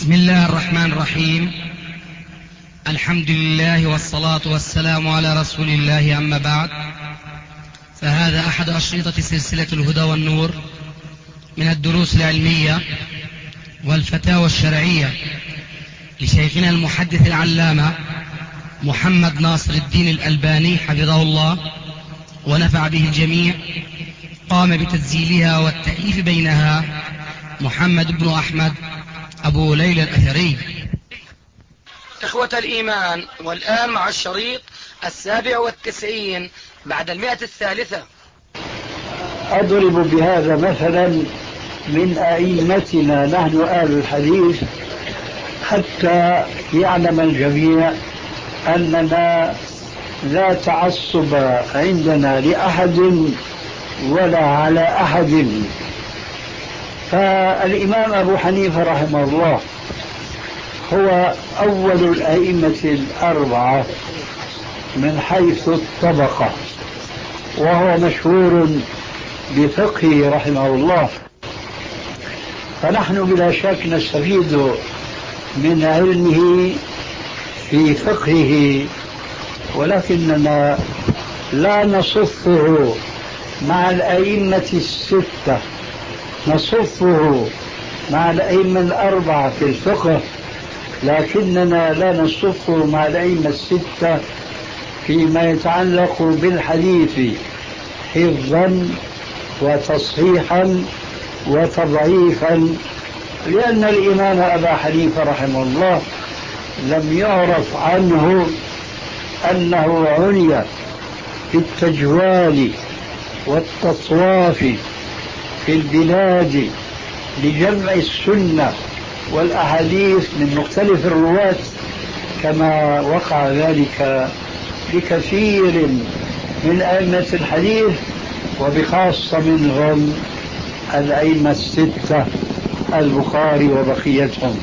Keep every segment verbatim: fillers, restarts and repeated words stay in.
بسم الله الرحمن الرحيم. الحمد لله والصلاة والسلام على رسول الله، أما بعد، فهذا أحد أشرطة سلسلة الهدى والنور من الدروس العلمية والفتاوى الشرعية لشيخنا المحدث العلامة محمد ناصر الدين الألباني حفظه الله ونفع به الجميع. قام بتسجيلها والتأليف بينها محمد بن أحمد أبو ليلى الأثري. إخوة الإيمان، والآن مع الشريط السابع والتسعين بعد المئة الثالثة. أضرب بهذا مثلا من أئمتنا نحن آل الحديث حتى يعلم الجميع أننا لا تعصب عندنا لأحد ولا على أحد. فالإمام أبو حنيفة رحمه الله هو أول الأئمة الأربعة من حيث الطبقة، وهو مشهور بفقهه رحمه الله، فنحن بلا شك نستفيد من علمه في فقهه، ولكننا لا نصفه مع الأئمة الستة، نصفه مع الأئمة الأربعة في الفقه، لكننا لا نصفه مع الأئمة الستة فيما يتعلق بالحديث حفظا وتصحيحا وتضعيفا، لأن الإمام أبا حنيفة رحمه الله لم يعرف عنه أنه عني في التجوال والتطواف في البلاد لجمع السنة والأحاديث من مختلف الرواة، كما وقع ذلك لكثير من أئمة الحديث، وبخاصة منهم الأئمة الستة البخاري وبقيتهم.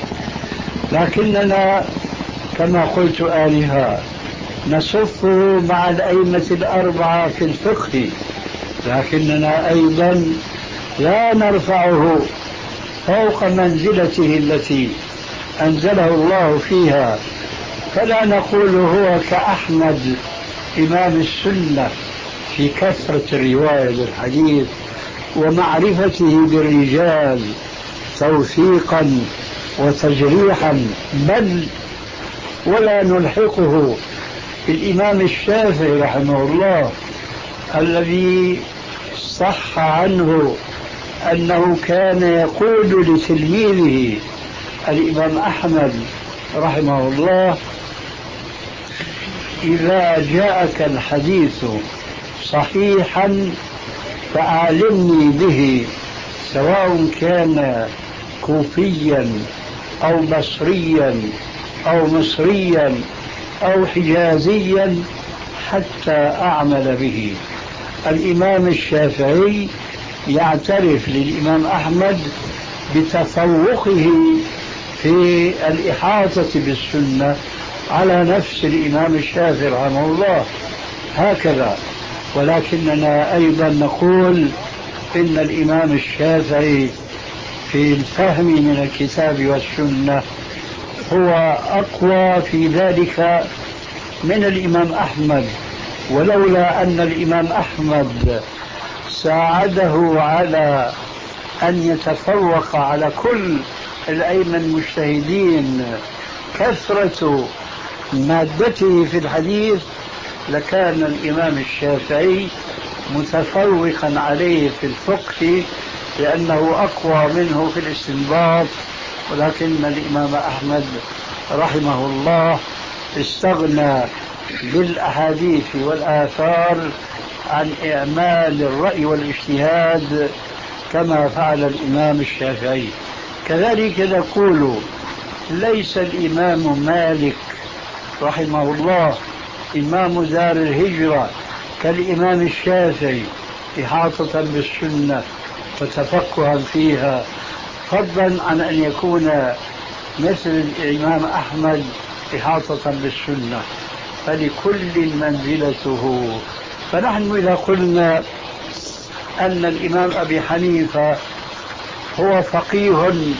لكننا كما قلت آنفا نصفه مع الأئمة الأربعة في الفقه، لكننا أيضا لا نرفعه فوق منزلته التي أنزله الله فيها، فلا نقول هو كأحمد إمام السنة في كثرة الرواية للحديث ومعرفته بالرجال توثيقا وتجريحا، بل ولا نلحقه بالإمام الشافعي رحمه الله الذي صح عنه أنه كان يقول لتلميذه الإمام أحمد رحمه الله: إذا جاءك الحديث صحيحا فأعلمني به، سواء كان كوفيا أو بصريا أو مصريا أو حجازيا حتى أعمل به. الإمام الشافعي يعترف للإمام أحمد بتفوقه في الإحاطة بالسنة على نفس الإمام الشافعي رحمه الله هكذا، ولكننا أيضا نقول إن الإمام الشافعي في الفهم من الكتاب والسنة هو أقوى في ذلك من الإمام أحمد، ولولا أن الإمام أحمد ساعده على أن يتفوق على كل الأئمة المجتهدين كثرة مادته في الحديث، لكان الإمام الشافعي متفوقا عليه في الفقه لأنه أقوى منه في الاستنباط، ولكن الإمام أحمد رحمه الله استغنى بالأحاديث والآثار عن إعمال الرأي والاجتهاد كما فعل الإمام الشافعي. كذلك نقول ليس الإمام مالك رحمه الله إمام دار الهجرة كالإمام الشافعي إحاطة بالسنة وتفقها فيها، فضلا عن أن يكون مثل الإمام أحمد إحاطة بالسنة، فلكل منزلته. فنحن إذا قلنا أن الإمام أبي حنيفة هو فقيه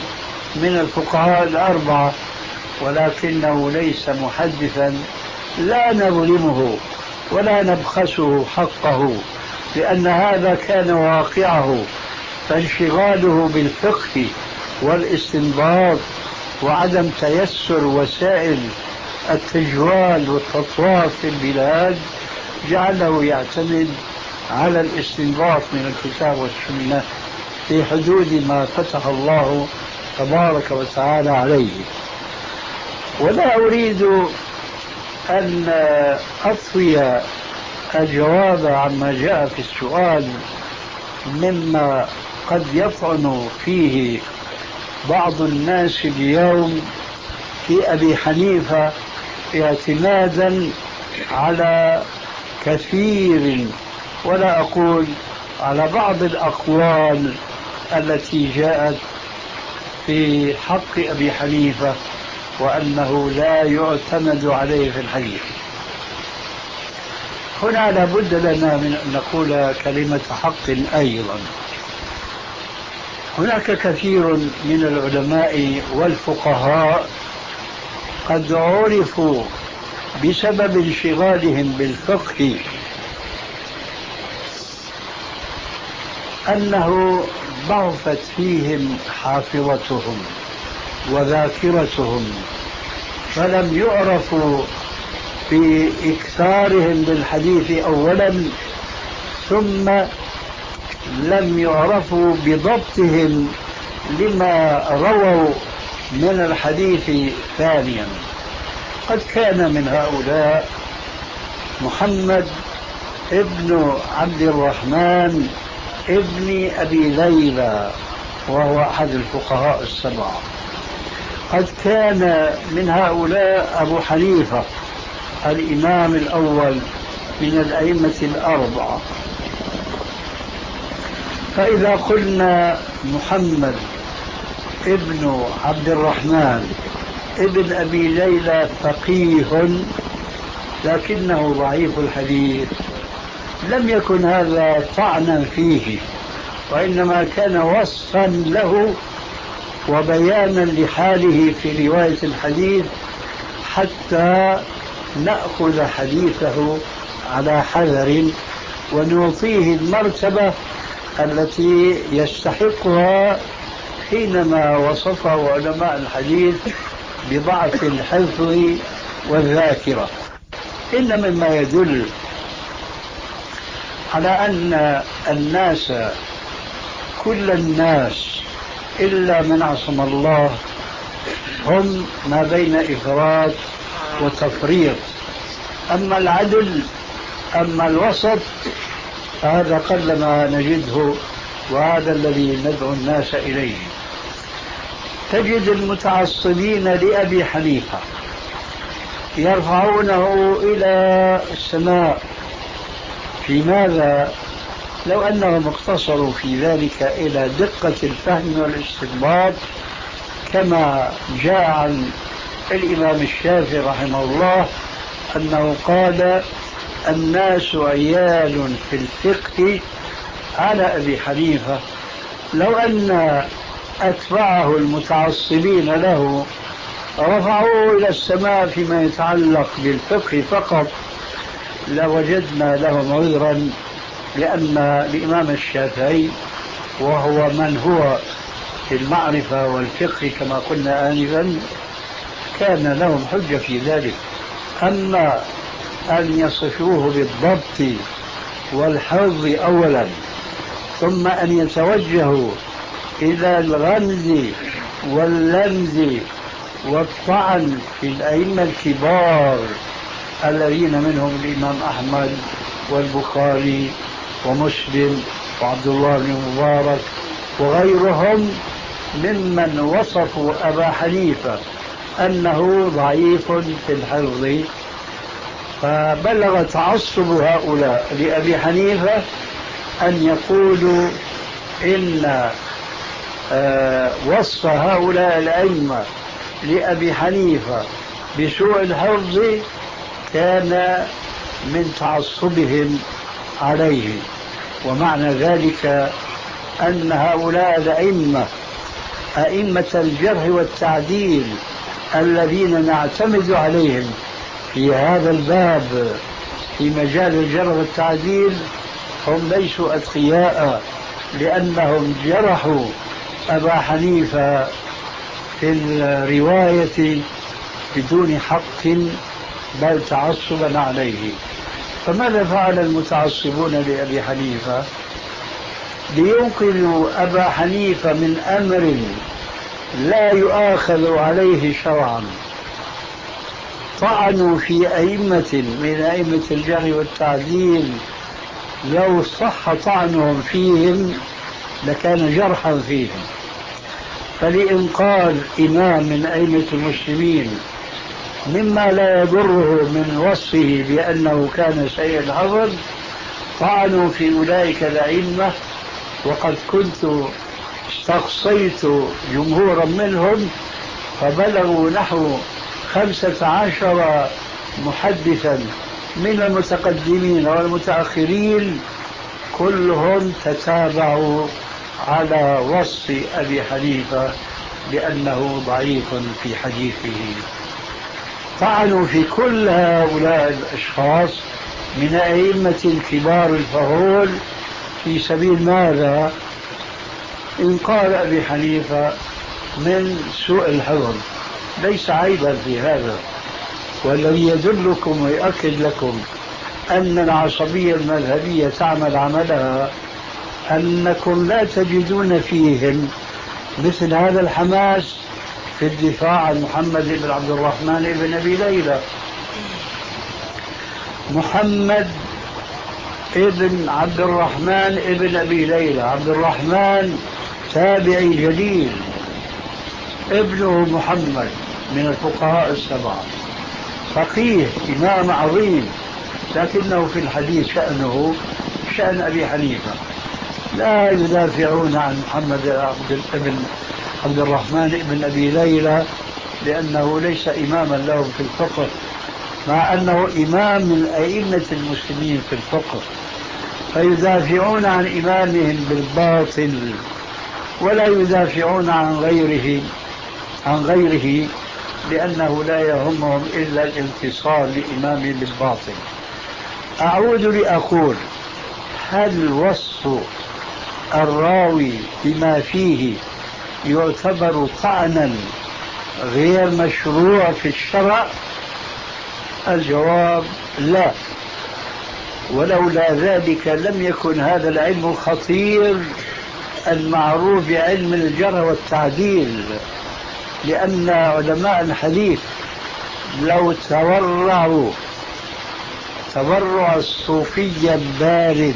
من الفقهاء الأربعة ولكنه ليس محدثا لا نظلمه ولا نبخسه حقه، لأن هذا كان واقعه، فانشغاله بالفقه والاستنباط وعدم تيسر وسائل التجوال والتطواف في البلاد جعله يعتمد على الاستنباط من الكتاب والسنة في حدود ما فتح الله تبارك وتعالى عليه. ولا أريد أن أطوي الجواب عما جاء في السؤال مما قد يطعن فيه بعض الناس اليوم في أبي حنيفة اعتمادا على كثير، ولا أقول على بعض الأقوال التي جاءت في حق أبي حنيفة وأنه لا يعتمد عليه في الحديث. هنا لابد لنا من أن نقول كلمة حق أيضا. هناك كثير من العلماء والفقهاء قد عرفوا بسبب انشغالهم بالفقه أنه ضعفت فيهم حافظتهم وذاكرتهم، فلم يعرفوا بإكثارهم بالحديث أولا، ثم لم يعرفوا بضبطهم لما رووا من الحديث ثانيا. قد كان من هؤلاء محمد ابن عبد الرحمن ابن أبي ليلى وهو أحد الفقهاء السبعة. قد كان من هؤلاء أبو حنيفة الإمام الأول من الأئمة الأربعة. فإذا قلنا محمد ابن عبد الرحمن ابن أبي ليلى فقيه لكنه ضعيف الحديث، لم يكن هذا طعنا فيه، وإنما كان وصفا له وبيانا لحاله في رواية الحديث حتى نأخذ حديثه على حذر ونعطيه المرتبة التي يستحقها حينما وصفه علماء الحديث بضعف الحفظ والذاكرة. إن مما يدل على أن الناس كل الناس إلا من عصم الله هم ما بين إفراط وتفريط، أما العدل أما الوسط هذا قلما نجده، وهذا الذي ندعو الناس إليه. تجد المتعصبين لأبي حنيفة يرفعونه إلى السماء. في ماذا؟ لو أنهم اقتصروا في ذلك إلى دقة الفهم والاستنباط كما جاء عن الإمام الشافعي رحمه الله أنه قال: الناس عيال في الفقه على أبي حنيفة. لو أن أتباعه المتعصبين له رفعوه إلى السماء فيما يتعلق بالفقه فقط لوجدنا لهم عذرا، لأن الإمام الشافعي وهو من هو في المعرفة والفقه كما قلنا آنفا كان لهم حجة في ذلك. أما أن يصفوه بالضبط والحفظ أولا ثم أن يتوجهوا إلى الغمز واللمز والطعن في الأئمة الكبار الذين منهم الإمام أحمد والبخاري ومسلم وعبد الله بن مبارك وغيرهم ممن وصفوا أبا حنيفة أنه ضعيف في الحفظ، فبلغ تعصب هؤلاء لأبي حنيفة أن يقولوا إن وصف هؤلاء الأئمة لأبي حنيفة بسوء الحفظ كان من تعصبهم عليه. ومعنى ذلك أن هؤلاء الأئمة أئمة الجرح والتعديل الذين نعتمد عليهم في هذا الباب في مجال الجرح والتعديل هم ليسوا أتقياء، لأنهم جرحوا أبا حنيفة في الرواية بدون حق بل تعصبا عليه. فماذا فعل المتعصبون لأبي حنيفة؟ لينقذوا أبا حنيفة من أمر لا يؤاخذ عليه شرعا، طعنوا في أئمة من أئمة الجرح والتعديل لو صح طعنهم فيهم لكان جرحا فيهم. فلإنقاذ إمام من أئمة المسلمين مما لا يضره من وصفه بأنه كان سيء الحفظ طعنوا في أولئك الأئمة، وقد كنت استقصيت جمهورا منهم فبلغوا نحو خمسة عشر محدثا من المتقدمين والمتأخرين، كلهم تتابعوا على وصف أبي حنيفة بأنه ضعيف في حديثه. طعنوا في كل هؤلاء الأشخاص من أئمة الكبار الفهول في سبيل ماذا؟ إنقاذ أبي حنيفة من سوء الحفظ. ليس عيبا في هذا، والذي يدلكم ويؤكد لكم أن العصبية المذهبية تعمل عملها أنكم لا تجدون فيهم مثل هذا الحماس في الدفاع عن محمد بن عبد الرحمن بن أبي ليلى. محمد ابن عبد الرحمن ابن أبي ليلى، عبد الرحمن تابعي جليل، ابنه محمد من الفقهاء السبعة، فقيه إمام عظيم، لكنه في الحديث شأنه شأن أبي حنيفة. لا يدافعون عن محمد ابن عبد الرحمن ابن أبي ليلى لأنه ليس إماما لهم في الفقه، مع أنه إمام من أئمة المسلمين في الفقه، فيدافعون عن إمامهم بالباطل ولا يدافعون عن غيره عن غيره لأنه لا يهمهم إلا الانتصار لإمامهم بالباطل. أعود لأقول: هل وصف الراوي بما فيه يعتبر طعنا غير مشروع في الشرع؟ الجواب لا، ولولا ذلك لم يكن هذا العلم الخطير المعروف بعلم الجرح والتعديل، لأن علماء الحديث لو تورعوا تورع الصوفي البارد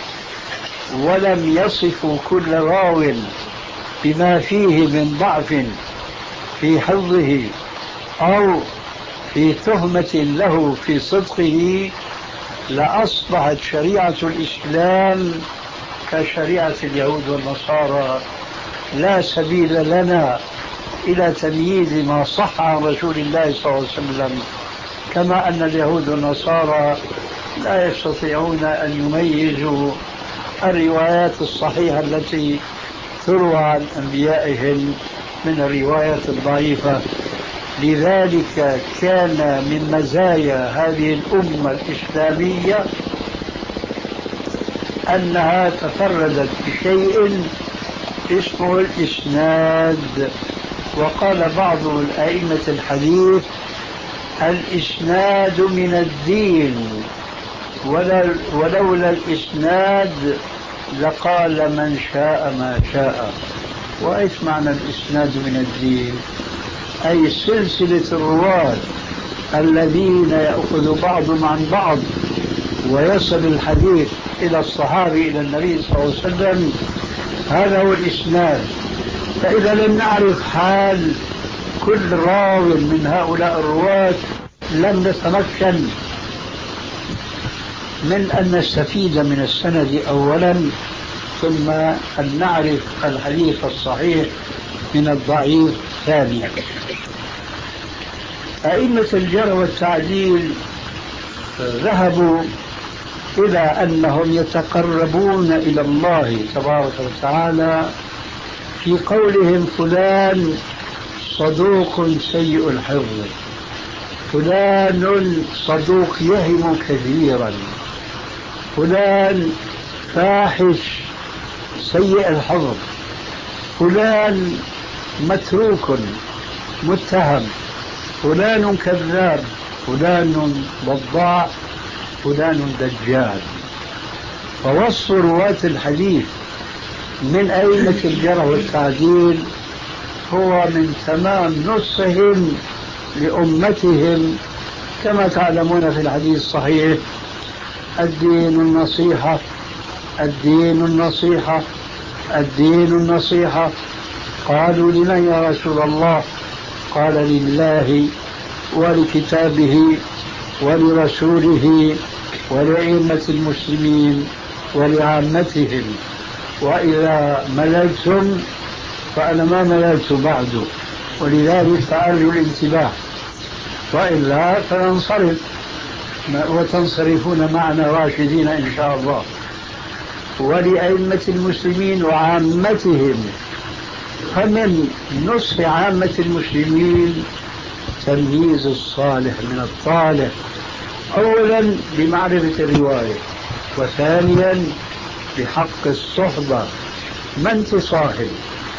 ولم يصفوا كل راو بما فيه من ضعف في حفظه أو في تهمة له في صدقه، لأصبحت شريعة الإسلام كشريعة اليهود والنصارى. لا سبيل لنا إلى تمييز ما صح عن رسول الله صلى الله عليه وسلم، كما أن اليهود والنصارى لا يستطيعون أن يميزوا الروايات الصحيحة التي تروى عن أنبيائهم من الروايات الضعيفة. لذلك كان من مزايا هذه الأمة الإسلامية أنها تفردت بشيء اسمه الإسناد. وقال بعض الأئمة الحديث: الإسناد من الدين، ولولا الإسناد لقال من شاء ما شاء. وإيش معنى الإسناد من الدين؟ أي سلسلة الرواة الذين يأخذ بعضهم عن بعض ويصل الحديث إلى الصحابي إلى النبي صلى الله عليه وسلم، هذا هو الإسناد. فإذا لم نعرف حال كل راو من هؤلاء الرواة لم نتمكن من أن نستفيد من السند أولا، ثم أن نعرف الحديث الصحيح من الضعيف ثانيا. أئمة الجرح والتعديل ذهبوا إلى أنهم يتقربون إلى الله تبارك وتعالى في قولهم فلان صدوق سيء الحفظ، فلان صدوق يهم كثيرا، فلان فاحش سيء الحفظ، فلان متروك متهم، فلان كذاب، فلان وضاع، فلان دجال. فوصف رواة الحديث من أئمة الجرح والتعديل هو من تمام نصحهم لأمتهم، كما تعلمون في الحديث الصحيح: الدين النصيحة، الدين النصيحة، الدين النصيحة. قالوا: لمن يا رسول الله؟ قال: لله ولكتابه ولرسوله ولأئمة المسلمين ولعامتهم، وإذا مللتم فأنا ما مللت بعد، ولذلك فأرجو الانتباه، وإلا فننصرف وتنصرفون معنا راشدين إن شاء الله. ولأئمة المسلمين وعامتهم، فمن نصح عامة المسلمين تمييز الصالح من الطالح، أولا بمعرفة الرواية، وثانيا بحق الصحبة. من تصاحب؟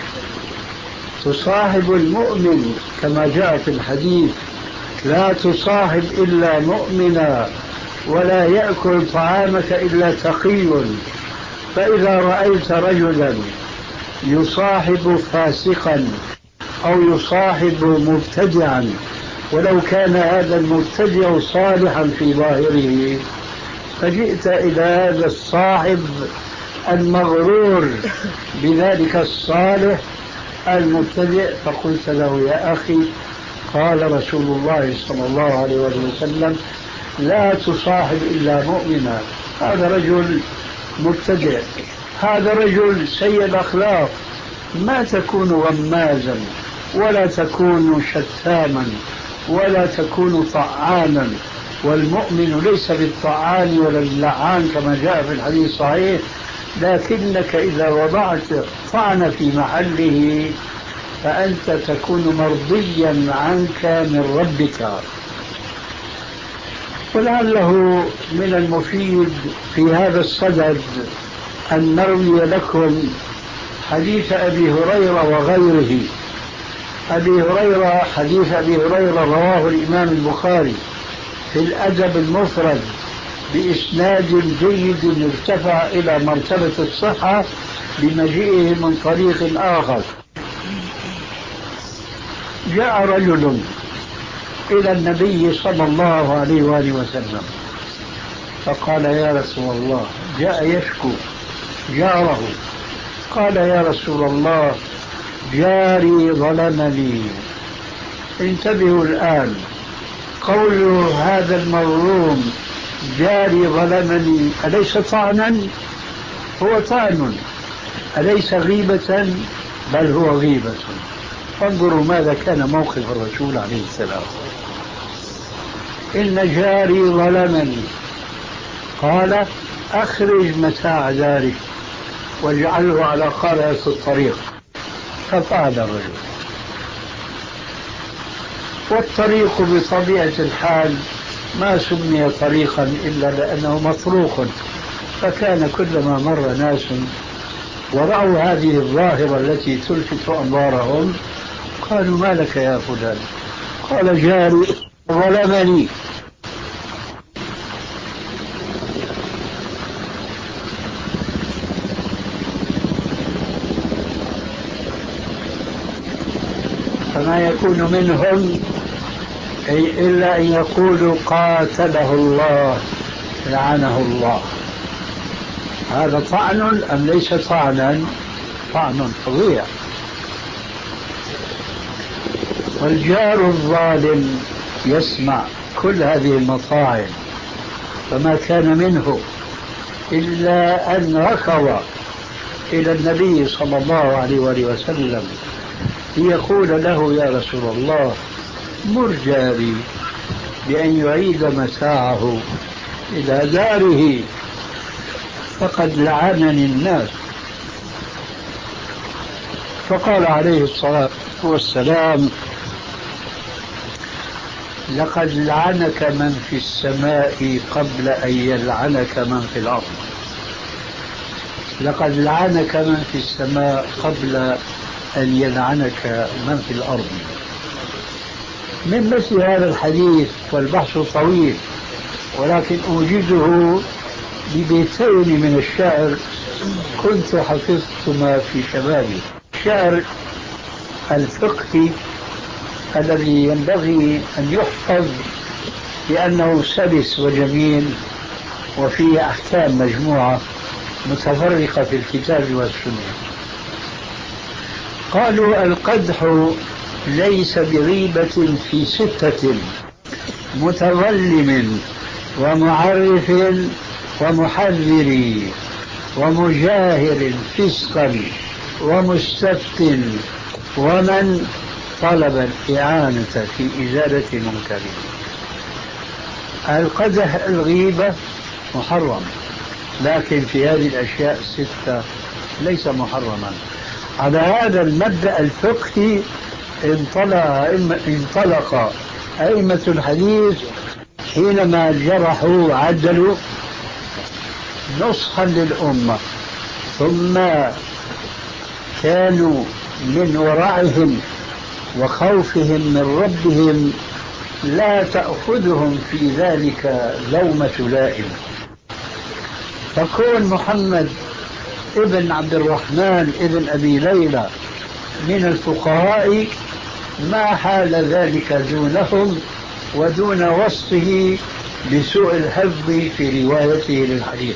تصاحب المؤمن كما جاء في الحديث: لا تصاحب إلا مؤمنا ولا يأكل طعامك إلا تقي. فإذا رأيت رجلا يصاحب فاسقا أو يصاحب مبتدعا، ولو كان هذا المبتدع صالحا في ظاهره، فجئت إلى هذا الصاحب المغرور بذلك الصالح المبتدع فقلت له: يا أخي، قال رسول الله صلى الله عليه وسلم: لا تصاحب إلا مؤمنا. هذا رجل مبتدع، هذا رجل سيء الأخلاق، ما تكون غمازا ولا تكون شتاما ولا تكون طعانا، والمؤمن ليس بالطعان ولا اللعان كما جاء في الحديث الصحيح، لكنك إذا وضعت طعن في محله فأنت تكون مرضيا عنك من ربك. ولعله من المفيد في هذا الصدد أن نروي لكم حديث أبي هريرة وغيره. أبي هريرة حديث أبي هريرة رواه الإمام البخاري في الأدب المفرد بإسناد جيد ارتفع إلى مرتبة الصحة بمجيئه من طريق آخر. جاء رجل إلى النبي صلى الله عليه وآله وسلم فقال: يا رسول الله، جاء يشكو جاره، قال: يا رسول الله، جاري ظلمني. انتبهوا الآن، قول هذا المظلوم جاري ظلمني أليس طعنا؟ هو طعن، أليس غيبة؟ بل هو غيبة. فانظروا ماذا كان موقف الرسول عليه السلام: إن جاري ظلمني. قال: أخرج متاع دارك واجعله على قارعة الطريق. ففعل الرجل. والطريق بطبيعة الحال ما سمي طريقا إلا لأنه مطروق، فكان كلما مر ناس ورأوا هذه الظاهرة التي تلفت أنظارهم قالوا: ما لك يا فلان؟ قال: جاري ظلمني. فما يكون منهم إلا أن يقولوا: قاتله الله، لعنه الله. هذا طعن أم ليس طعنا؟ طعن فظيع. والجار الظالم يسمع كل هذه المطاعن، فما كان منه إلا أن ركض إلى النبي صلى الله عليه وسلم ليقول له: يا رسول الله، مر جاري بأن يعيد متاعه إلى داره، فقد لعنني الناس. فقال عليه الصلاة والسلام: لقد لعنك من في السماء قبل أن يلعنك من في الأرض. لقد لعنك من في السماء قبل أن يلعنك من في الأرض. من مثل هذا الحديث والبحث طويل، ولكن أوجده ببيتين من الشعر كنت حفظتما في شبابي. الشعر الفقهي الذي ينبغي أن يحفظ لأنه سلس وجميل وفيه أحكام مجموعة متفرقة في الكتاب والسنة. قالوا: القدح ليس بغيبة في ستة: متظلم ومعرف ومحذر ومجاهر فسقا ومستفت ومن طلب الإعانة في إزالة منكر. القدح الغيبة محرم، لكن في هذه الأشياء الستة ليس محرما. على هذا المبدأ الفقهي انطلق, انطلق أئمة الحديث حينما جرحوا عدلوا نصحا للأمة، ثم كانوا من ورعهم وخوفهم من ربهم لا تأخذهم في ذلك لومة لائم. فكون محمد ابن عبد الرحمن ابن أبي ليلى من الفقهاء ما حال ذلك دونهم ودون وصفه بسوء الحفظ في روايته للحديث.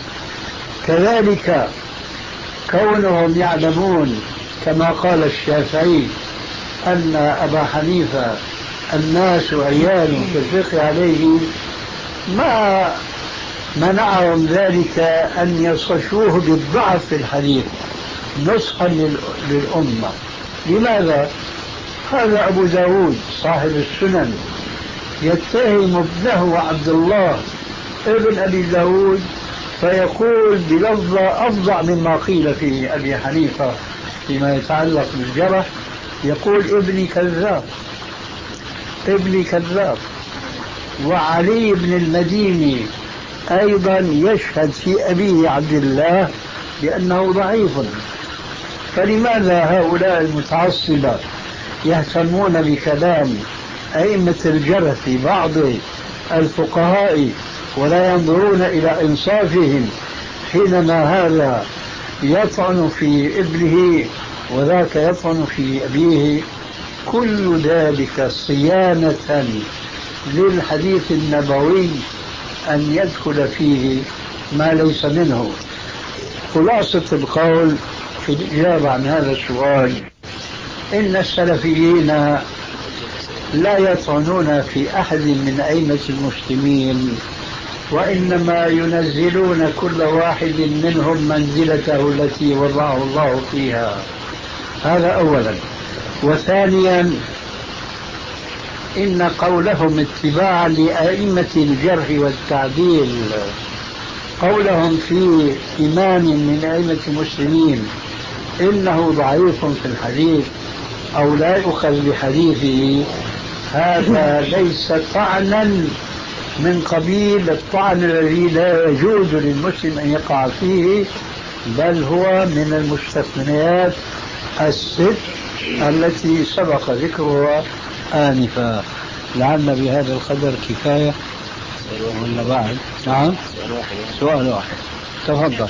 كذلك كونهم يعلمون كما قال الشافعي أن أبا حنيفة الناس عيال في الفقه عليه، ما منعهم ذلك أن يصفوه بالضعف في الحديث نصحا للأمة. لماذا؟ هذا أبو داود صاحب السنن يتهم ابنه عبد الله ابن أبي داود فيقول بلفظة أفظع مما قيل في أبي حنيفة فيما يتعلق بالجرح، يقول: ابني كذاب، ابني كذاب. وعلي بن المديني أيضا يشهد في أبيه عبد الله بأنه ضعيف. فلماذا هؤلاء المتعصبة يهتمون بكلام أئمة الجرح في بعض الفقهاء ولا ينظرون إلى إنصافهم حينما هذا يطعن في ابنه وذاك يطعن في أبيه؟ كل ذلك صيانة للحديث النبوي أن يدخل فيه ما ليس منه. خلاصة القول في الإجابة عن هذا السؤال: إن السلفيين لا يطعنون في أحد من أئمة المسلمين، وإنما ينزلون كل واحد منهم منزلته التي وضعه الله فيها. هذا أولا. وثانيا، إن قولهم اتباعا لأئمة الجرح والتعديل، قولهم في إمام من أئمة المسلمين إنه ضعيف في الحديث أو لا يؤخذ بحديثه، هذا ليس طعنا من قبيل الطعن الذي لا يجوز للمسلم أن يقع فيه، بل هو من المستثنيات الست التي سبق ذكرها آنفا. لعل بهذا القدر كفاية ولا بعد؟ نعم، سؤال واحد. تفضل.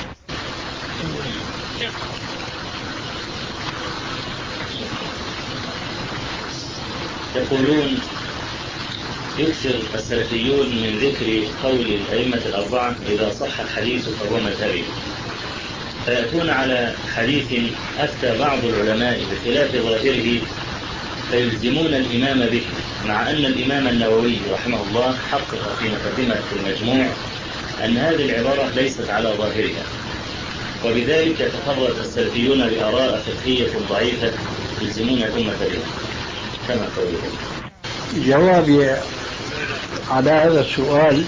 يقولون: يكثر السلفيون من ذكر قول الأئمة الأربعة إذا صح الحديث فهو مذهبي، فيأتون على حديث أفتى بعض العلماء بخلاف ظاهره فيلزمون الإمام به، مع أن الإمام النووي رحمه الله حقق في مقدمة المجموع أن هذه العبارة ليست على ظاهرها، وبذلك يتفرد السلفيون بآراء فقهية ضعيفة يلزمون الأمة بها كما قولهم. جوابي على هذا السؤال: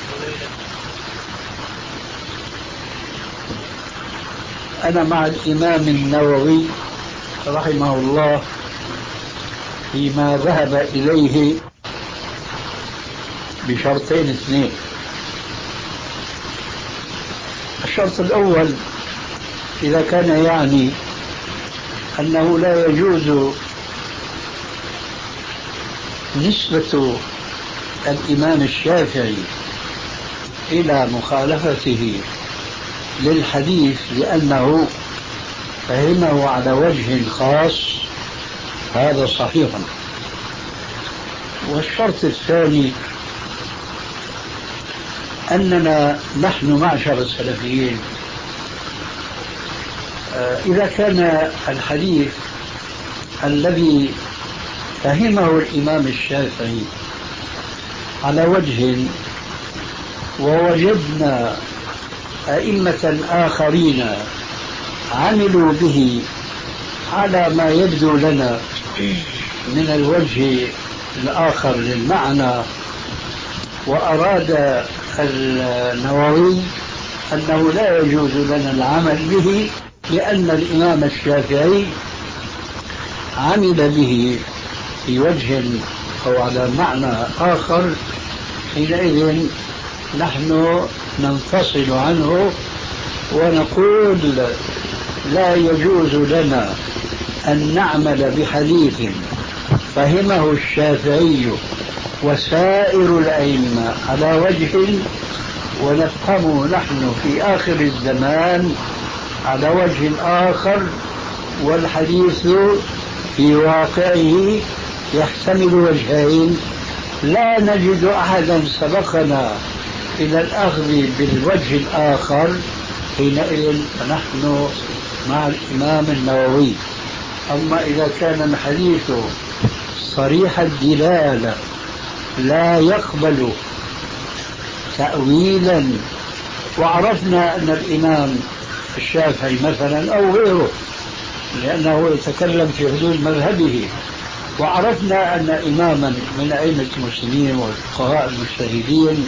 أنا مع الإمام النووي رحمه الله فيما ذهب إليه بشرطين اثنين. الشرط الأول إذا كان يعني أنه لا يجوز نسبة الإمام الشافعي إلى مخالفته للحديث لأنه فهمه على وجه خاص، هذا صحيح. والشرط الثاني أننا نحن معشر السلفيين إذا كان الحديث الذي فهمه الإمام الشافعي على وجه ووجدنا أئمة آخرين عملوا به على ما يبدو لنا من الوجه الآخر للمعنى، وأراد النووي أنه لا يجوز لنا العمل به لأن الإمام الشافعي عمل به في وجه أو على معنى آخر، حينئذ نحن ننفصل عنه ونقول لا يجوز لنا أن نعمل بحديث فهمه الشافعي وسائر الأئمة على وجه ونفهمه نحن في آخر الزمان على وجه آخر، والحديث في واقعه يحتمل وجهين، لا نجد أحدا سبقنا إلى الأخذ بالوجه الآخر، حينئذ فنحن مع الإمام النووي. أما إذا كان الحديث صريح الدلالة لا يقبل تأويلا، وعرفنا أن الإمام الشافعي مثلا أو غيره لأنه يتكلم في حدود مذهبه، وعرفنا أن إماما من أئمة المسلمين والفقهاء المجتهدين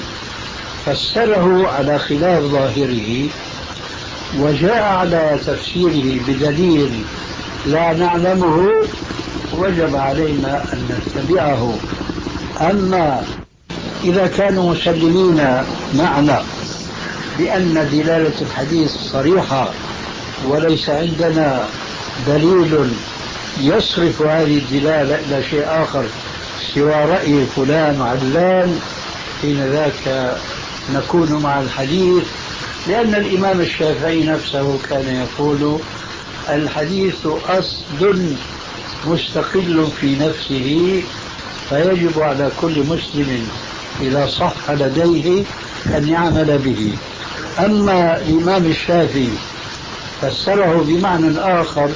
فسره على خلاف ظاهره وجاء على تفسيره بدليل لا نعلمه، وجب علينا أن نتبعه. أما إذا كانوا مسلمين معنا بأن دلالة الحديث صريحة وليس عندنا دليل يصرف هذه الدلالة إلى شيء آخر سوى رأي فلان علان، حين ذاك نكون مع الحديث، لأن الإمام الشافعي نفسه كان يقول الحديث أصل مستقل في نفسه، فيجب على كل مسلم إذا صح لديه أن يعمل به. أما الإمام الشافعي فسره بمعنى آخر،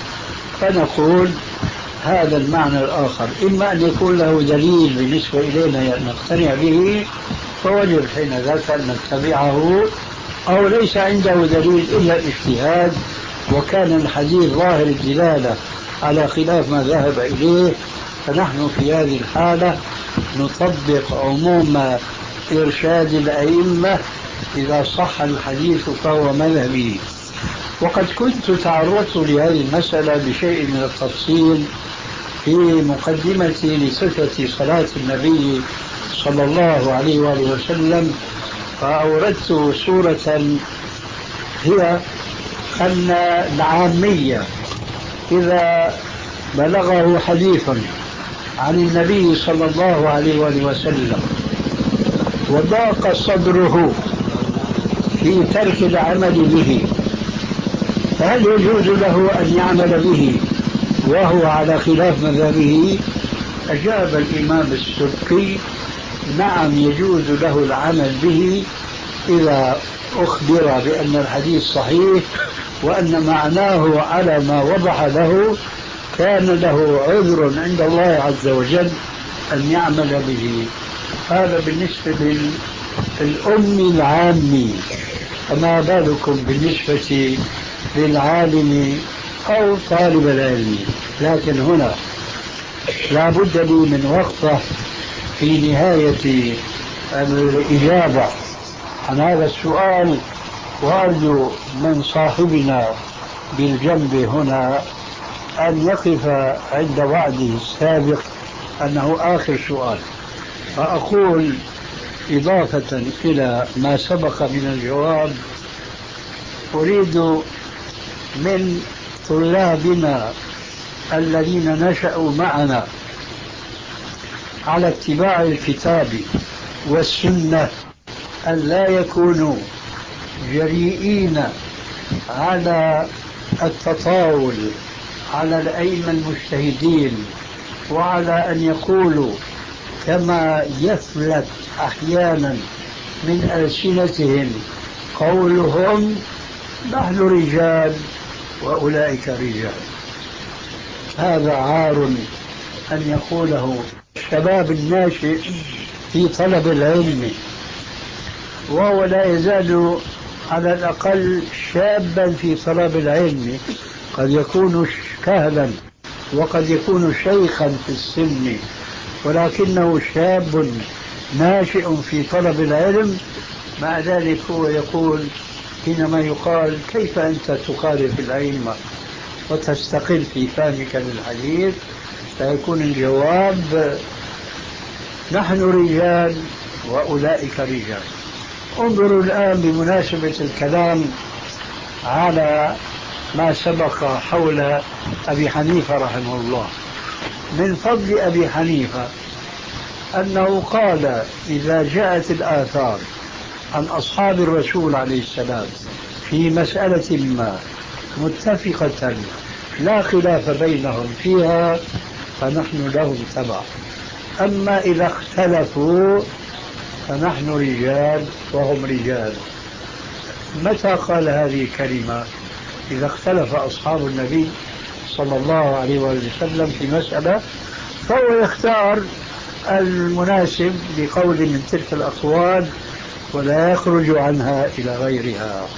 فنقول هذا المعنى الآخر إما أن يكون له دليل بالنسبة إلينا نقتنع به فوجب حين ذاك أن نتبعه، أو ليس عنده دليل إلا الاجتهاد وكان الحديث ظاهر الدلالة على خلاف ما ذهب إليه، فنحن في هذه الحالة نطبق عموم إرشاد الأئمة إذا صح الحديث فهو مذهبي. وقد كنت تعرضت لهذه المسألة بشيء من التفصيل في مقدمتي لصفة صلاة النبي صلى الله عليه وآله وسلم، فأوردت صورة هي أن العامية إذا بلغه حديث عن النبي صلى الله عليه وآله وسلم وضاق صدره في ترك العمل به، فهل يجوز له أن يعمل به وهو على خلاف مذهبه؟ أجاب الإمام السبكي نعم يجوز له العمل به إذا أخبر بأن الحديث صحيح وأن معناه على ما وضح له، كان له عذر عند الله عز وجل أن يعمل به. هذا بالنسبة للأم العامي، فما بالكم بالنسبة للعالم أو طالب العلم؟ لكن هنا لا بد لي من وقفة في نهاية الإجابة عن هذا السؤال، وأرجو من صاحبنا بالجنب هنا أن يقف عند وعده السابق أنه آخر سؤال. فأقول إضافة إلى ما سبق من الجواب، أريد من طلابنا الذين نشأوا معنا على اتباع الكتاب والسنة أن لا يكونوا جريئين على التطاول على الأئمة المجتهدين، وعلى أن يقولوا كما يفلت أحيانا من ألسنتهم قولهم نحن رجال وأولئك رجال. هذا عار أن يقوله الشباب الناشئ في طلب العلم، وهو لا يزال على الأقل شابا في طلب العلم، قد يكون كهلا وقد يكون شيخا في السن، ولكنه شاب ناشئ في طلب العلم. مع ذلك هو يقول حينما يقال كيف أنت تخالف الأئمة وتستقل في فهمك للحديث، فيكون الجواب نحن رجال وأولئك رجال. انظروا الآن بمناسبة الكلام على ما سبق حول أبي حنيفة رحمه الله. من فضل أبي حنيفة أنه قال إذا جاءت الآثار عن أصحاب الرسول عليه السلام في مسألة ما متفقة لا خلاف بينهم فيها فنحن لهم تبع، أما إذا اختلفوا فنحن رجال وهم رجال. متى قال هذه الكلمة؟ إذا اختلف أصحاب النبي صلى الله عليه وسلم في مسألة فهو يختار المناسب لقول من تلك الأقوال ولا يخرج عنها إلى غيرها.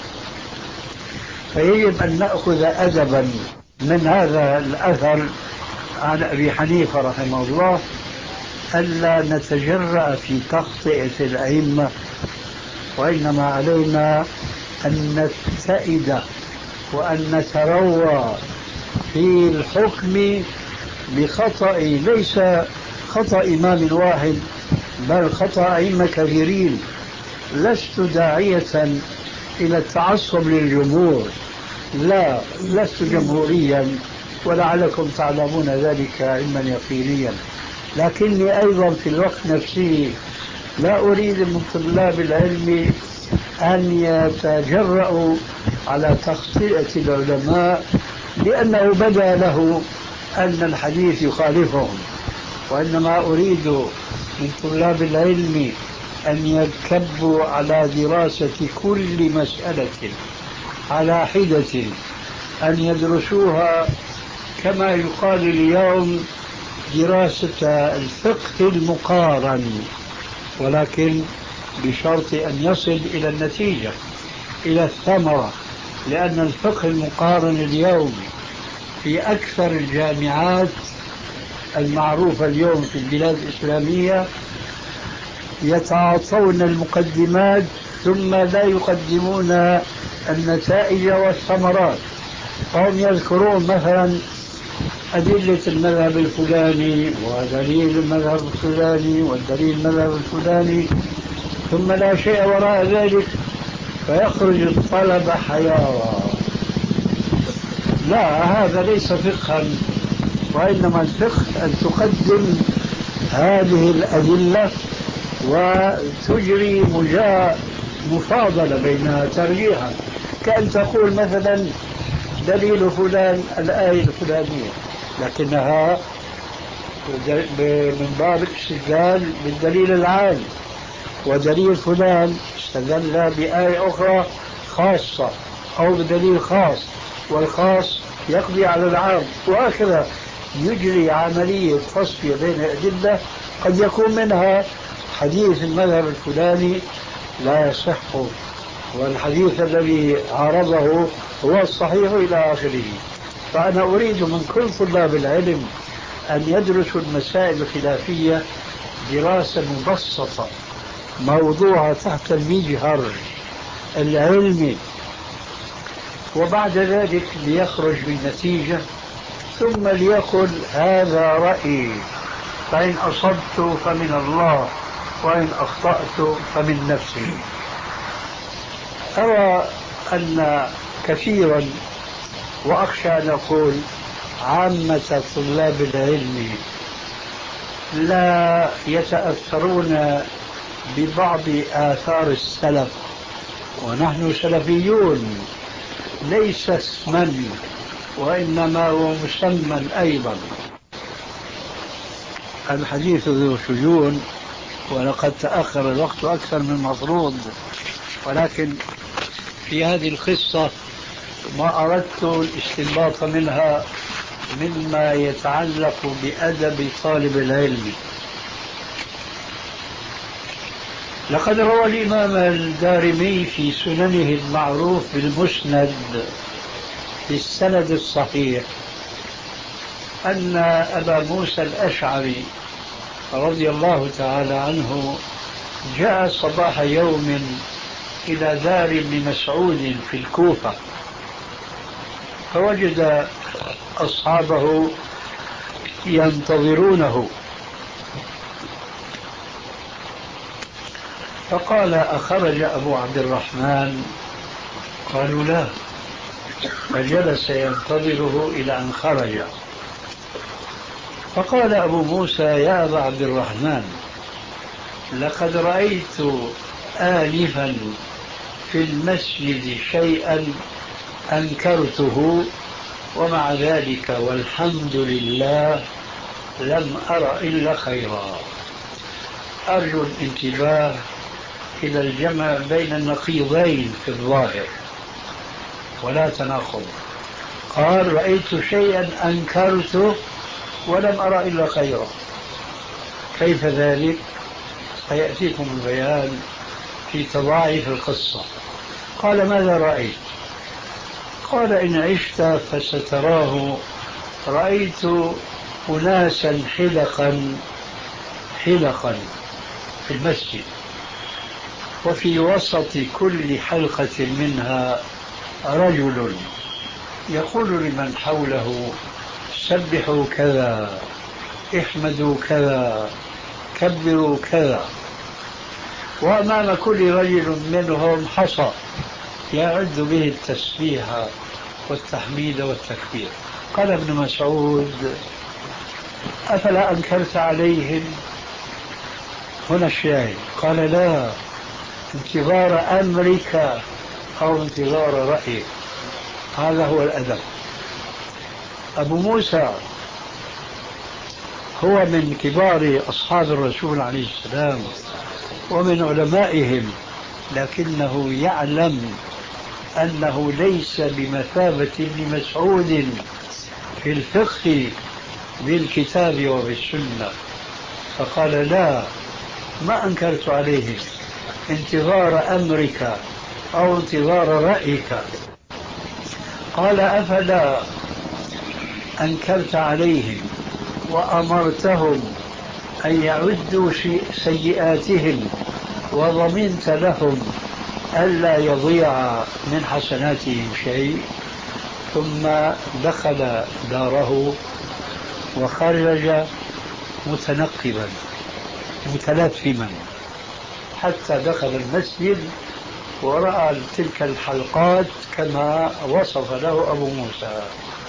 فيجب أن نأخذ أدبا من هذا الأثر عن أبي حنيفة رحمه الله، ألا نتجرأ في تخطئة الأئمة، وإنما علينا أن نجتهد وأن نتروى في الحكم بخطأ ليس خطأ إمام واحد بل خطأ أئمة كثيرين. لست داعية إلى التعصب للجمهور، لا، لست جمهوريا ولعلكم تعلمون ذلك علما يقينيا، لكني أيضا في الوقت نفسه لا أريد من طلاب العلم أن يتجرؤوا على تخطئة العلماء لأنه بدا له أن الحديث يخالفهم، وإنما أريد من طلاب العلم أن يركبوا على دراسة كل مسألة على حدة، أن يدرسوها كما يقال اليوم دراسة الفقه المقارن، ولكن بشرط أن يصل إلى النتيجة، إلى الثمرة. لأن الفقه المقارن اليوم في أكثر الجامعات المعروفة اليوم في البلاد الإسلامية يتعاطون المقدمات ثم لا يقدمون النتائج والثمرات. فهم يذكرون مثلا أدلة المذهب الفلاني ودليل المذهب الفلاني والدليل المذهب الفلاني ثم لا شيء وراء ذلك، فيخرج الطلبة حيارى. لا، هذا ليس فقها، وإنما الفقه أن تقدم هذه الأدلة وتجري مفاضلة بينها ترجيحا، كأن تقول مثلا دليل فلان الآية الفلانية لكنها من باب الاستدلال بالدليل العام، ودليل فلان استدل بآية أخرى خاصة أو بدليل خاص، والخاص يقضي على العام، وهكذا يجري عملية تصفية بين الأدلة. قد يكون منها حديث المذهب الفلاني لا يصح والحديث الذي عارضه هو الصحيح إلى آخره. فأنا أريد من كل طلاب العلم أن يدرسوا المسائل الخلافية دراسة مبسطة موضوعة تحت المجهر العلمي، وبعد ذلك ليخرج بالنتيجة ثم ليقل هذا رأيي، فإن أصبت فمن الله وإن أخطأت فمن نفسي. أرى أن كثيرا، وأخشى أن أقول عامة طلاب العلم، لا يتأثرون ببعض آثار السلف، ونحن سلفيون ليس اسما وإنما هو مسمى أيضا. الحديث ذو شجون، ولقد تأخر الوقت أكثر من المفروض، ولكن في هذه القصة ما أردت الاستنباط منها مما يتعلق بأدب طالب العلم. لقد روى الإمام الدارمي في سننه المعروف بالمسند بالسند الصحيح أن أبا موسى الأشعري رضي الله تعالى عنه جاء صباح يوم إلى دار ابن مسعود في الكوفة، فوجد أصحابه ينتظرونه، فقال أخرج أبو عبد الرحمن؟ قالوا لا، فجلس ينتظره إلى أن خرج. فقال أبو موسى يا أبا عبد الرحمن، لقد رأيت آنفا في المسجد شيئا أنكرته، ومع ذلك والحمد لله لم أرى إلا خيرا. أرجو الانتباه إلى الجمع بين النقيضين في الظاهر ولا تناقض. قال رأيت شيئا أنكرته ولم أرى إلا خيرا، كيف ذلك؟ سيأتيكم البيان في تضاعف القصة. قال ماذا رأيت؟ قال إن عشت فستراه، رأيت أناسا حلقا حلقا في المسجد، وفي وسط كل حلقة منها رجل يقول لمن حوله سبحوا كذا، احمدوا كذا، كبروا كذا، وأمام كل رجل منهم حصى يعد به التسبيح والتحميد والتكبير. قال ابن مسعود أفلا أنكرت عليهم؟ هنا الشاهد. قال لا، انتظار أمرك أو انتظار رأيك، هذا هو الأدب. أبو موسى هو من كبار أصحاب الرسول عليه السلام ومن علمائهم، لكنه يعلم أنه ليس بمثابة ابن مسعود في الفقه بالكتاب وبالسنة، فقال لا، ما أنكرت عليهم، انتظار أمرك أو انتظار رأيك. قال أفلا أنكرت عليهم وأمرتهم أن يعدوا سيئاتهم وضمنت لهم ألا يضيع من حسناتهم شيء؟ ثم دخل داره وخرج متنقبا متلثما حتى دخل المسجد ورأى تلك الحلقات كما وصف له أبو موسى،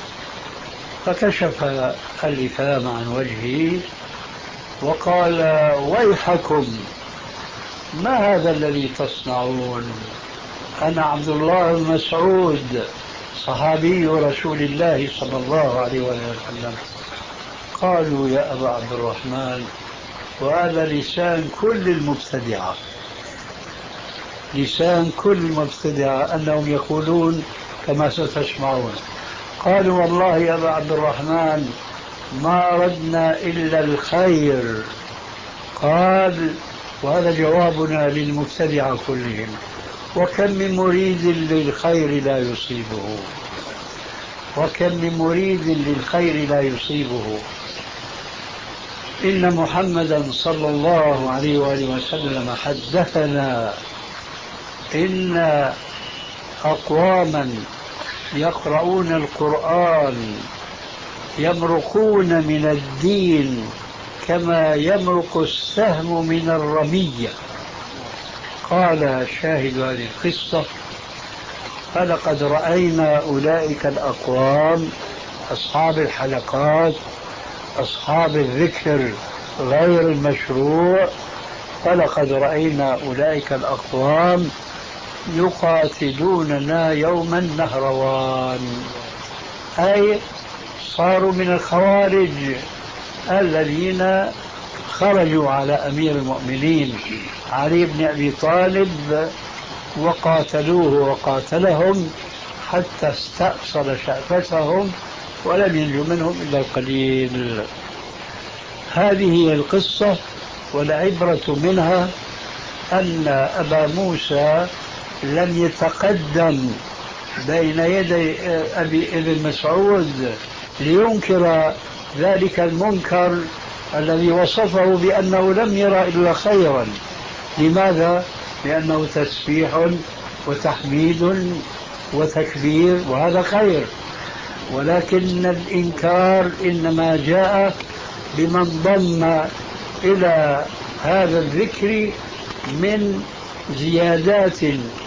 فكشف اللثام عن وجهه وقال ويحكم، ما هذا الذي تصنعون؟ أنا عبد الله بن مسعود صحابي رسول الله صلى الله عليه وسلم. قالوا يا أبا عبد الرحمن، وهذا لسان كل المبتدعة، لسان كل المبتدعة أنهم يقولون كما ستسمعون. قالوا والله يا أبا عبد الرحمن ما أردنا إلا الخير. قال وهذا جوابنا للمبتدعة كلهم، وكم من مريد للخير لا يصيبه، وكم من مريد للخير لا يصيبه. إن محمدا صلى الله عليه وآله وسلم حدثنا إن أقواما يقرؤون القرآن يمرقون من الدين كما يمرق السهم من الرمية. قال شاهد هذه القصة: فلقد رأينا أولئك الأقوام أصحاب الحلقات أصحاب الذكر غير المشروع، فلقد رأينا أولئك الأقوام يقاتلوننا يوم النهروان، أي صاروا من الخوارج الذين خرجوا على أمير المؤمنين علي بن أبي طالب وقاتلوه وقاتلهم حتى استأصل شأفتهم ولم ينجو منهم إلا القليل. هذه هي القصة، والعبرة منها أن أبا موسى لم يتقدم بين يدي أبي ابن مسعود لينكر ذلك المنكر الذي وصفه بأنه لم يرى إلا خيرا. لماذا؟ لأنه تسبيح وتحميد وتكبير وهذا خير، ولكن الإنكار إنما جاء بمن ضم إلى هذا الذكر من زيادات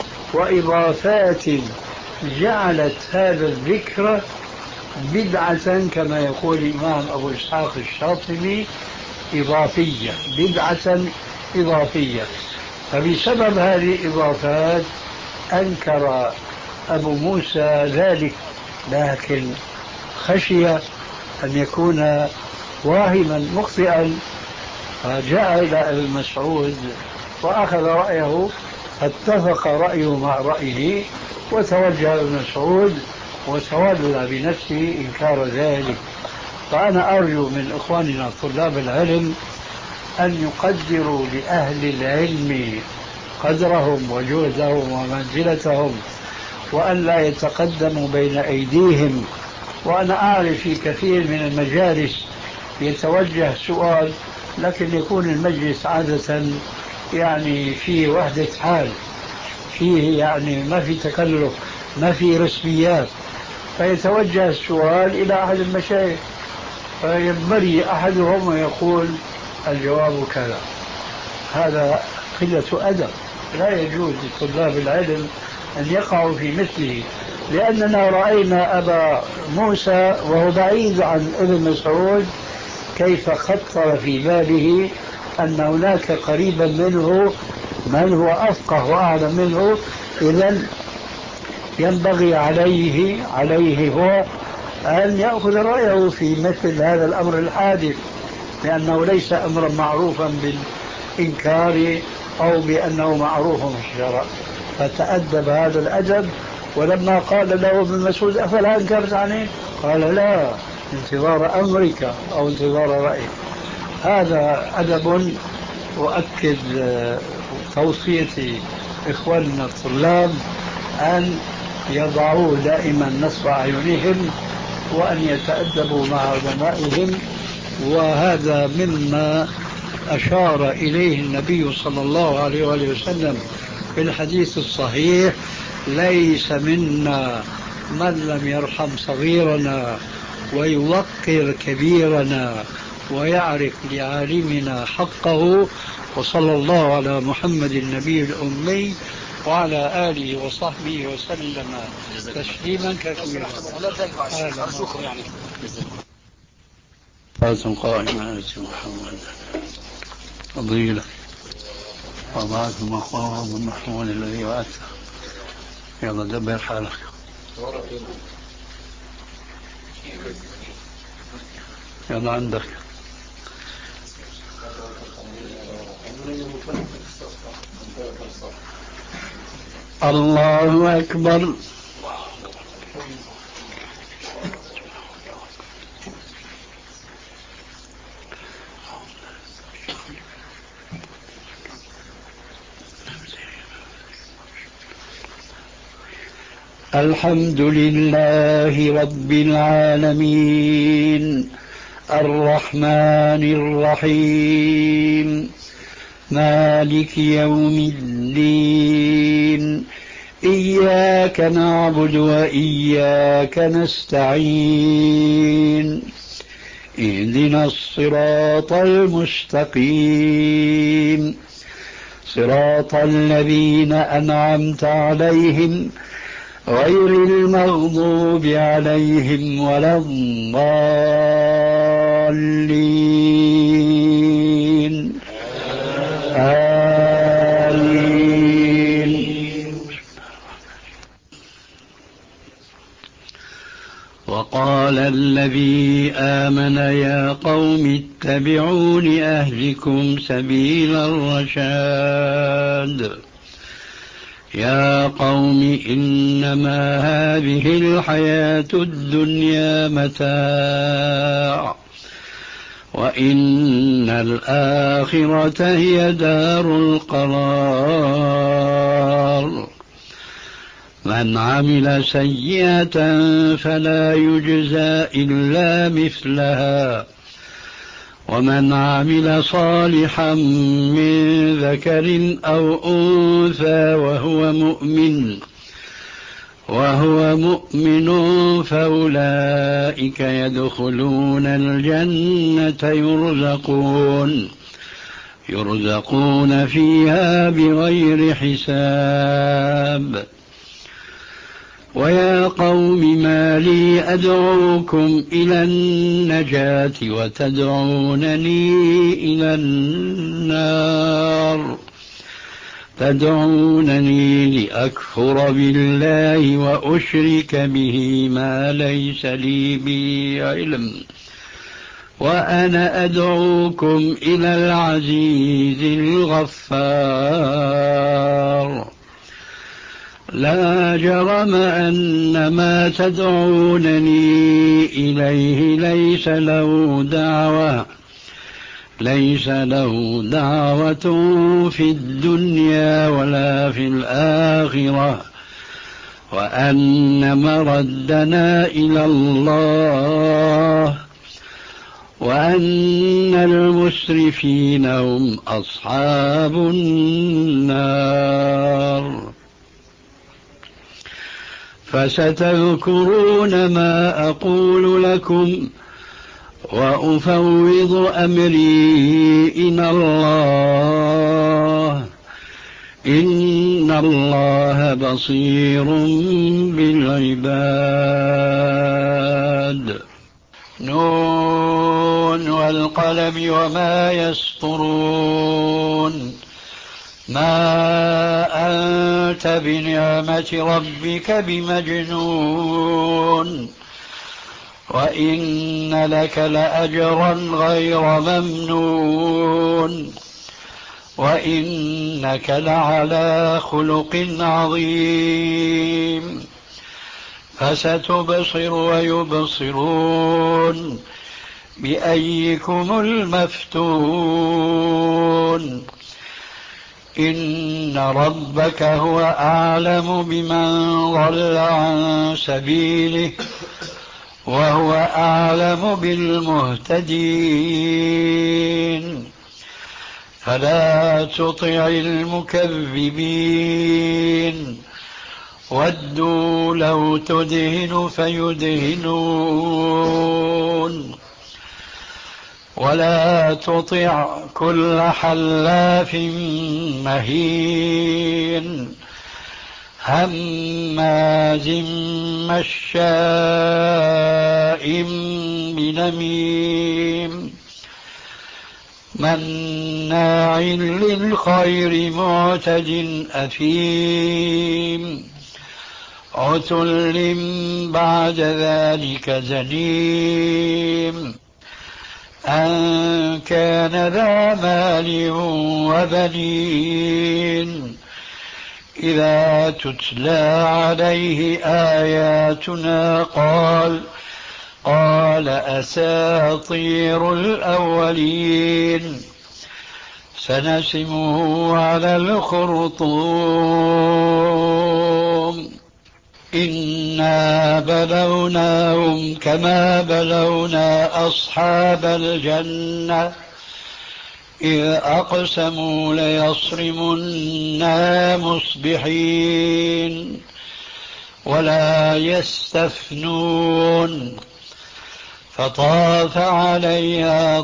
وإضافات جعلت هذا الذكر بدعة، كما يقول الإمام أبو إسحاق الشاطبي إضافية، بدعة إضافية. فبسبب هذه الإضافات أنكر أبو موسى ذلك، لكن خشي أن يكون واهما مخطئا، فجاء إلى ابن مسعود وأخذ رأيه، فاتفق رأيه مع رأيه، وتوجه ابن مسعود وتولى بنفسه إنكار ذلك. فأنا أرجو من إخواننا طلاب العلم أن يقدروا لأهل العلم قدرهم وجهدهم ومنزلتهم، وأن لا يتقدموا بين أيديهم. وأنا أعرف في كثير من المجالس يتوجه سؤال، لكن يكون المجلس عادة يعني فيه وحدة حال، فيه يعني ما في تكلف، ما في رسميات، فيتوجه السؤال إلى أحد المشايخ فينبري أحدهم ويقول الجواب كذا. هذا قلة أدب، لا يجوز لطلاب العلم أن يقعوا في مثله، لأننا رأينا أبا موسى وهو بعيد عن ابن مسعود كيف خطر في باله أن هناك قريبا منه من هو أفقه وأعلم منه، إذن ينبغي عليه عليه هو أن يأخذ رأيه في مثل هذا الأمر الحادث، لأنه ليس أمرا معروفا بالإنكار أو بأنه معروف في الشرع. فتأدب هذا الأدب، ولما قال له ابن مسعود أفلا أنكرت عليه؟ قال لا، انتظار أمرك أو انتظار رأيك. هذا أدب. وأكد توصيتي إخواننا الطلاب أن يضعوه دائما نصب أعينهم وأن يتأدبوا مع علمائهم. وهذا مما أشار إليه النبي صلى الله عليه وآله وسلم في الحديث الصحيح: ليس منا من لم يرحم صغيرنا ويوقر كبيرنا ويعرف لعالمنا حقه. وصلى الله على محمد النبي الأمي وعلى آله وصحبه وسلم تسليما كثيرا. فاتم قائما على محمد فضيلة وضعت المقام المحمود الذي وأتى. يلا دبر حالك. يلا عندك. الله أكبر. الحمد لله رب العالمين الرحمن الرحيم مالك يوم الدين إياك نعبد وإياك نستعين اهدنا الصراط المستقيم صراط الذين أنعمت عليهم غير المغضوب عليهم ولا الضالين آمين. وقال الذي آمن يا قوم اتبعون أهدكم سبيل الرشاد يا قوم إنما هذه الحياة الدنيا متاع وإن الآخرة هي دار القرار من عمل سيئة فلا يجزى إلا مثلها ومن عمل صالحا من ذكر أو أنثى وهو مؤمن وهو مؤمن فأولئك يدخلون الجنة يرزقون يرزقون فيها بغير حساب ويا قوم ما لي أدعوكم إلى النجاة وتدعونني إلى النار تدعونني لأكفر بالله وأشرك به ما ليس لي به علم وأنا أدعوكم إلى العزيز الغفار لا جرم أن ما تدعونني إليه ليس له دعوة ليس له دعوة في الدنيا ولا في الآخرة وأن مردنا إلى الله وأن المسرفين هم أصحاب النار فستذكرون ما أقول لكم وأفوض أمري إلى الله إن الله بصير بالعباد نون والقلم وما يسطرون ما أنت بنعمة ربك بمجنون وإن لك لأجرا غير ممنون وإنك لعلى خلق عظيم فستبصر ويبصرون بأيكم المفتون إن ربك هو أعلم بمن ضل عن سبيله وهو أعلم بالمهتدين فلا تطع المكذبين ودوا لو تدهن فيدهنون ولا تطع كل حلاف مهين هماز مشاء بنميم مناع للخير معتد أثيم عتل بعد ذلك زنيم أن كان ذا مال وبنين إذا تتلى عليه آياتنا قال قال أساطير الأولين سنسمه على الخرطوم إنا بلوناهم كما بلونا أصحاب الجنة إذ أقسموا ليصرمنا مصبحين ولا يستثنون فطاف عليها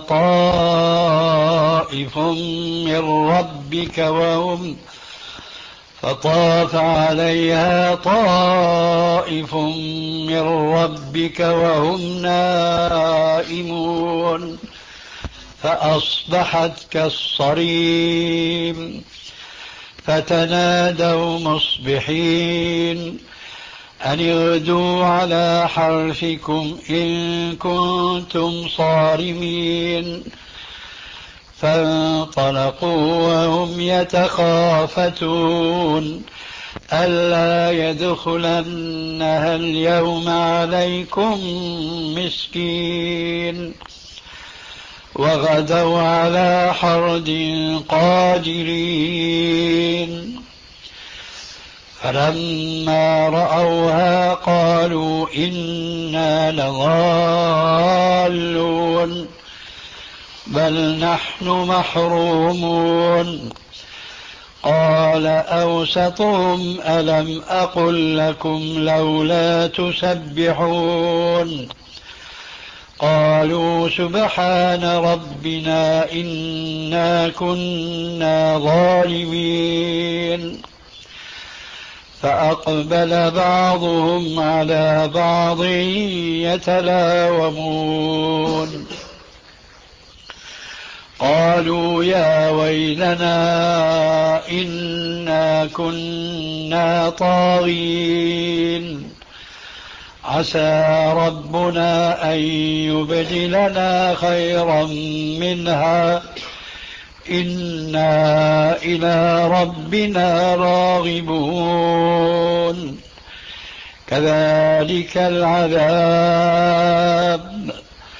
طائف من ربك وهم فطاف عليها طائف من ربك وهم نائمون فأصبحت كالصريم فتنادوا مصبحين أن اغدوا على حرثكم إن كنتم صارمين فانطلقوا وهم يتخافتون ألا يدخلنها اليوم عليكم مسكين وغدوا على حرد قادرين فلما رأوها قالوا إنا لضالون بل نحن محرومون قال أوسطهم ألم أقل لكم لولا تسبحون قالوا سبحان ربنا إنا كنا ظالمين فأقبل بعضهم على بعض يتلاومون قالوا يا ويلنا إنا كنا طاغين عسى ربنا أن يبدلنا خيرا منها إنا إلى ربنا راغبون كذلك العذاب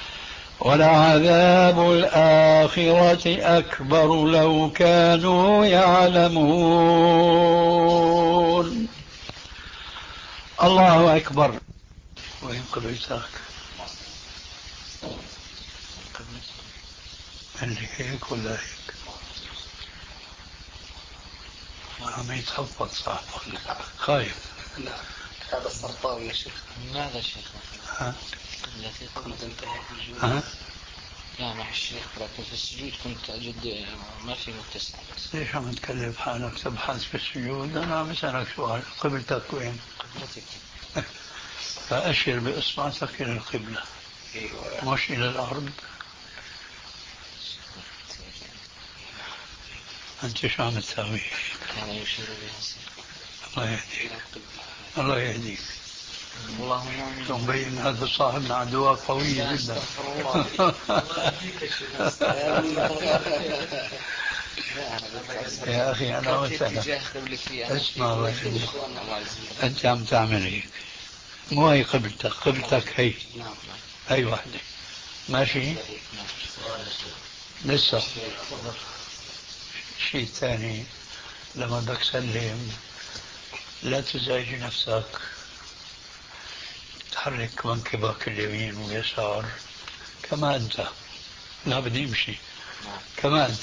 ولعذاب الآخرة أكبر لو كانوا يعلمون. الله أكبر. وين قبلتك؟ اللي هيك ولا هيك؟ عم يتخبط صاحبك خايف. لا هذا السرطان يا شيخ. ماذا شيخ؟ ها؟ التي كنت انتهيت الجود. ها؟ لا مع الشيخ لكن في السجود كنت أجد ما في متسع. ليش عم تكلف حالك تبحث في السجود؟ أنا عم أسألك سؤال. قبلتك وين؟ قبلتك. فأشر بإصبعك إلى القبلة مش إلى الأرض. أنت شو عم تساوي؟ كان يشير بها. الله يهديك. الله يهديك. والله يعني مبين هذا صاحبنا عدوى قوية جدا. يا أخي أنا وسألك اسمع الله يهديك. أنت عم تعمل هيك مو هي قبلتك. قبلتك هي هي واحدة ماشي لسه. شيء ثاني لما بدك تسلم لا تزعج نفسك. تحرك منكبك اليمين واليسار كما أنت. لا بدي امشي كما أنت.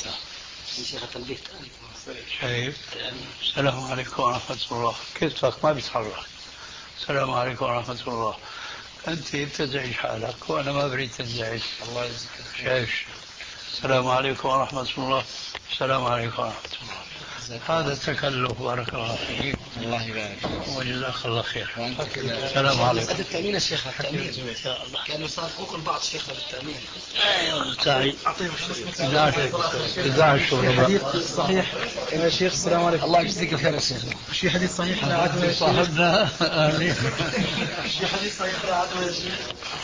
شايف؟ السلام عليكم ورحمة الله. كتفك ما بيتحرك. السلام عليكم ورحمة الله. أنت بتزعج حالك وأنا ما بريد تنزعج. الله يجزيك. شايف؟ السلام عليكم ورحمة الله. السلام عليكم ورحمة الله. هذا التكلف بارك الله فيك. الله يبارك وجزاك الله خير. السلام عليكم. هذا التأمين يا شيخ. التأمين كانوا يصادقوكم البعض شيخنا بالتأمين. ايوه تعي إذاعة الشغل حديث صحيح يا شيخ. السلام عليكم. الله يجزيك الخير يا شيخ. في حديث صحيح لا عدوى صاحبنا. في حديث صحيح لا عدوى يا شيخ.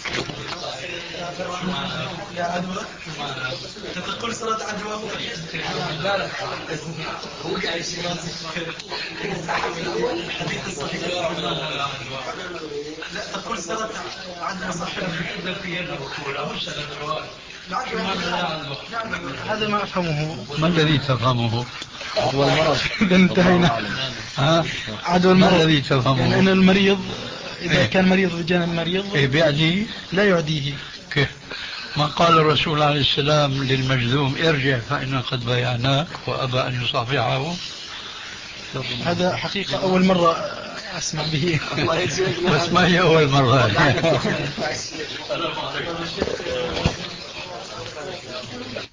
يا عدوى تقول صلاة عدوى. لا لا هو قاعد يشيل الحديث الصحيح لا تقول صلاة عدوى صحيح. هذا ما أفهمه. ما الذي تفهمه؟ عدوى المرض. إذا انتهينا. ها؟ عدوى المرض. ما الذي تفهمه؟ يعني أن المريض إذا إيه؟ كان مريض بجانب مريض إيه بيعدي؟ لا يعديه. كيف؟ ما قال الرسول عليه السلام للمجذوم ارجع فإن قد بايعناك وأبى أن يصافحه. هذا حقيقة أول مرة أسمع به. الله يجزيك. بس ما هي أول مرة. السلام عليكم.